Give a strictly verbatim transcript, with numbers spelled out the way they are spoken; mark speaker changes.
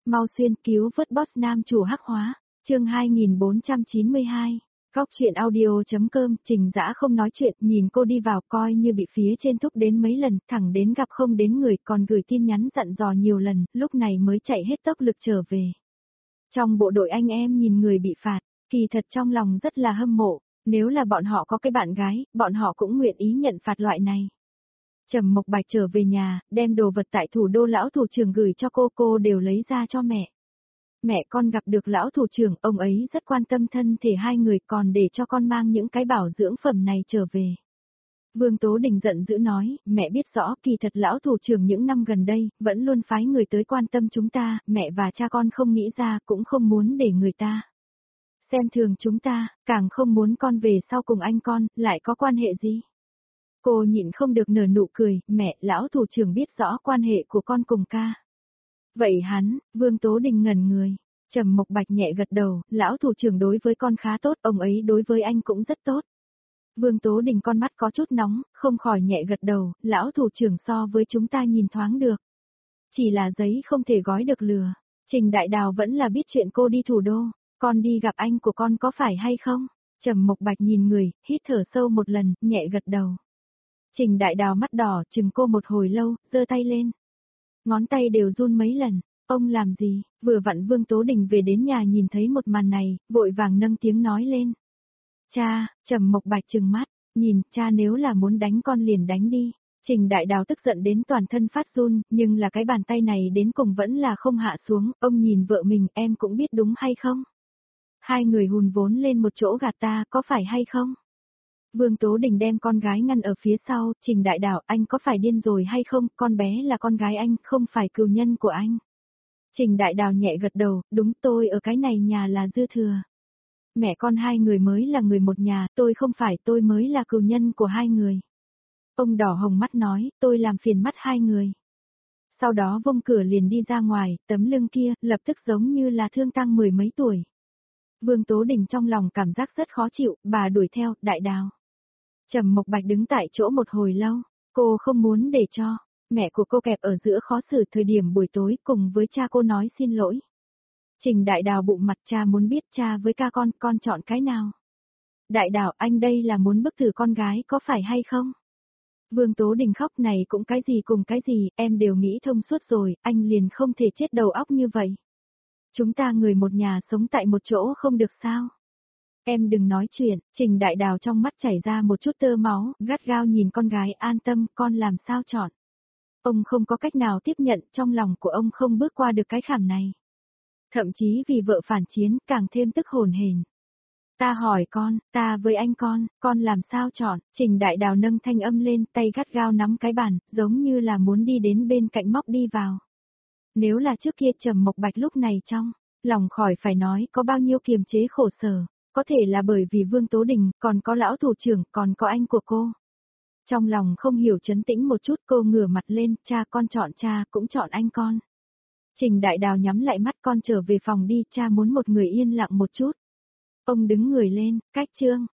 Speaker 1: mau xuyên cứu vớt boss nam chủ hắc hóa, chương hai nghìn bốn trăm chín mươi hai. Góc chuyện audio.com, Trình Dã không nói chuyện, nhìn cô đi vào coi như bị phía trên thúc đến mấy lần, thẳng đến gặp không đến người, còn gửi tin nhắn dặn dò nhiều lần, lúc này mới chạy hết tốc lực trở về. Trong bộ đội anh em nhìn người bị phạt, kỳ thật trong lòng rất là hâm mộ, nếu là bọn họ có cái bạn gái, bọn họ cũng nguyện ý nhận phạt loại này. Trầm Mộc Bạch trở về nhà, đem đồ vật tại thủ đô lão thủ trưởng gửi cho cô, cô đều lấy ra cho mẹ. Mẹ con gặp được lão thủ trưởng, ông ấy rất quan tâm thân thể hai người, còn để cho con mang những cái bảo dưỡng phẩm này trở về. Vương Tố Đình giận dữ nói, mẹ biết rõ kỳ thật lão thủ trưởng những năm gần đây, vẫn luôn phái người tới quan tâm chúng ta, mẹ và cha con không nghĩ ra, cũng không muốn để người ta xem thường chúng ta, càng không muốn con về sau cùng anh con, lại có quan hệ gì. Cô nhịn không được nở nụ cười, mẹ, lão thủ trưởng biết rõ quan hệ của con cùng ca. Vậy hắn, Vương Tố Đình ngẩn người. Trầm Mộc Bạch nhẹ gật đầu, lão thủ trưởng đối với con khá tốt, ông ấy đối với anh cũng rất tốt. Vương Tố Đình con mắt có chút nóng, không khỏi nhẹ gật đầu, lão thủ trưởng so với chúng ta nhìn thoáng được. Chỉ là giấy không thể gói được lừa. Trình Đại Đào vẫn là biết chuyện cô đi thủ đô, con đi gặp anh của con có phải hay không? Trầm Mộc Bạch nhìn người, hít thở sâu một lần, nhẹ gật đầu. Trình Đại Đào mắt đỏ, chừng cô một hồi lâu, giơ tay lên. Ngón tay đều run mấy lần, ông làm gì, vừa vặn Vương Tố Đình về đến nhà nhìn thấy một màn này, vội vàng nâng tiếng nói lên. Cha, Trầm Mộc Bạch trừng mắt, nhìn, cha nếu là muốn đánh con liền đánh đi. Trình Đại Đào tức giận đến toàn thân phát run, nhưng là cái bàn tay này đến cùng vẫn là không hạ xuống, ông nhìn vợ mình, em cũng biết đúng hay không? Hai người hùn vốn lên một chỗ gạt ta, có phải hay không? Vương Tố Đình đem con gái ngăn ở phía sau, Trình Đại Đào, anh có phải điên rồi hay không, con bé là con gái anh, không phải cừu nhân của anh. Trình Đại Đào nhẹ gật đầu, đúng, tôi ở cái này nhà là dư thừa. Mẹ con hai người mới là người một nhà, tôi không phải, tôi mới là cừu nhân của hai người. Ông đỏ hồng mắt nói, tôi làm phiền mắt hai người. Sau đó vông cửa liền đi ra ngoài, tấm lưng kia, lập tức giống như là thương tăng mười mấy tuổi. Vương Tố Đình trong lòng cảm giác rất khó chịu, bà đuổi theo, Đại Đào. Trầm Mộc Bạch đứng tại chỗ một hồi lâu, cô không muốn để cho mẹ của cô kẹp ở giữa khó xử thời điểm buổi tối cùng với cha cô nói xin lỗi. Trình Đại Đào bụng mặt, cha muốn biết cha với ca con, con chọn cái nào? Đại Đào, anh đây là muốn bức tử con gái có phải hay không? Vương Tố Đình khóc, này cũng cái gì cùng cái gì, em đều nghĩ thông suốt rồi, anh liền không thể chết đầu óc như vậy. Chúng ta người một nhà sống tại một chỗ không được sao? Em đừng nói chuyện, Trình Đại Đào trong mắt chảy ra một chút tơ máu, gắt gao nhìn con gái, an tâm, con làm sao chọn. Ông không có cách nào tiếp nhận, trong lòng của ông không bước qua được cái khảm này. Thậm chí vì vợ phản chiến, càng thêm tức hồn hển. Ta hỏi con, ta với anh con, con làm sao chọn, Trình Đại Đào nâng thanh âm lên, tay gắt gao nắm cái bàn, giống như là muốn đi đến bên cạnh móc đi vào. Nếu là trước kia Trầm Mộc Bạch lúc này trong lòng khỏi phải nói có bao nhiêu kiềm chế khổ sở. Có thể là bởi vì Vương Tố Đình, còn có lão thủ trưởng, còn có anh của cô. Trong lòng không hiểu trấn tĩnh một chút, cô ngửa mặt lên, cha, con chọn cha, cũng chọn anh con. Trình Đại Đào nhắm lại mắt, con trở về phòng đi, cha muốn một người yên lặng một chút. Ông đứng người lên, cách chương.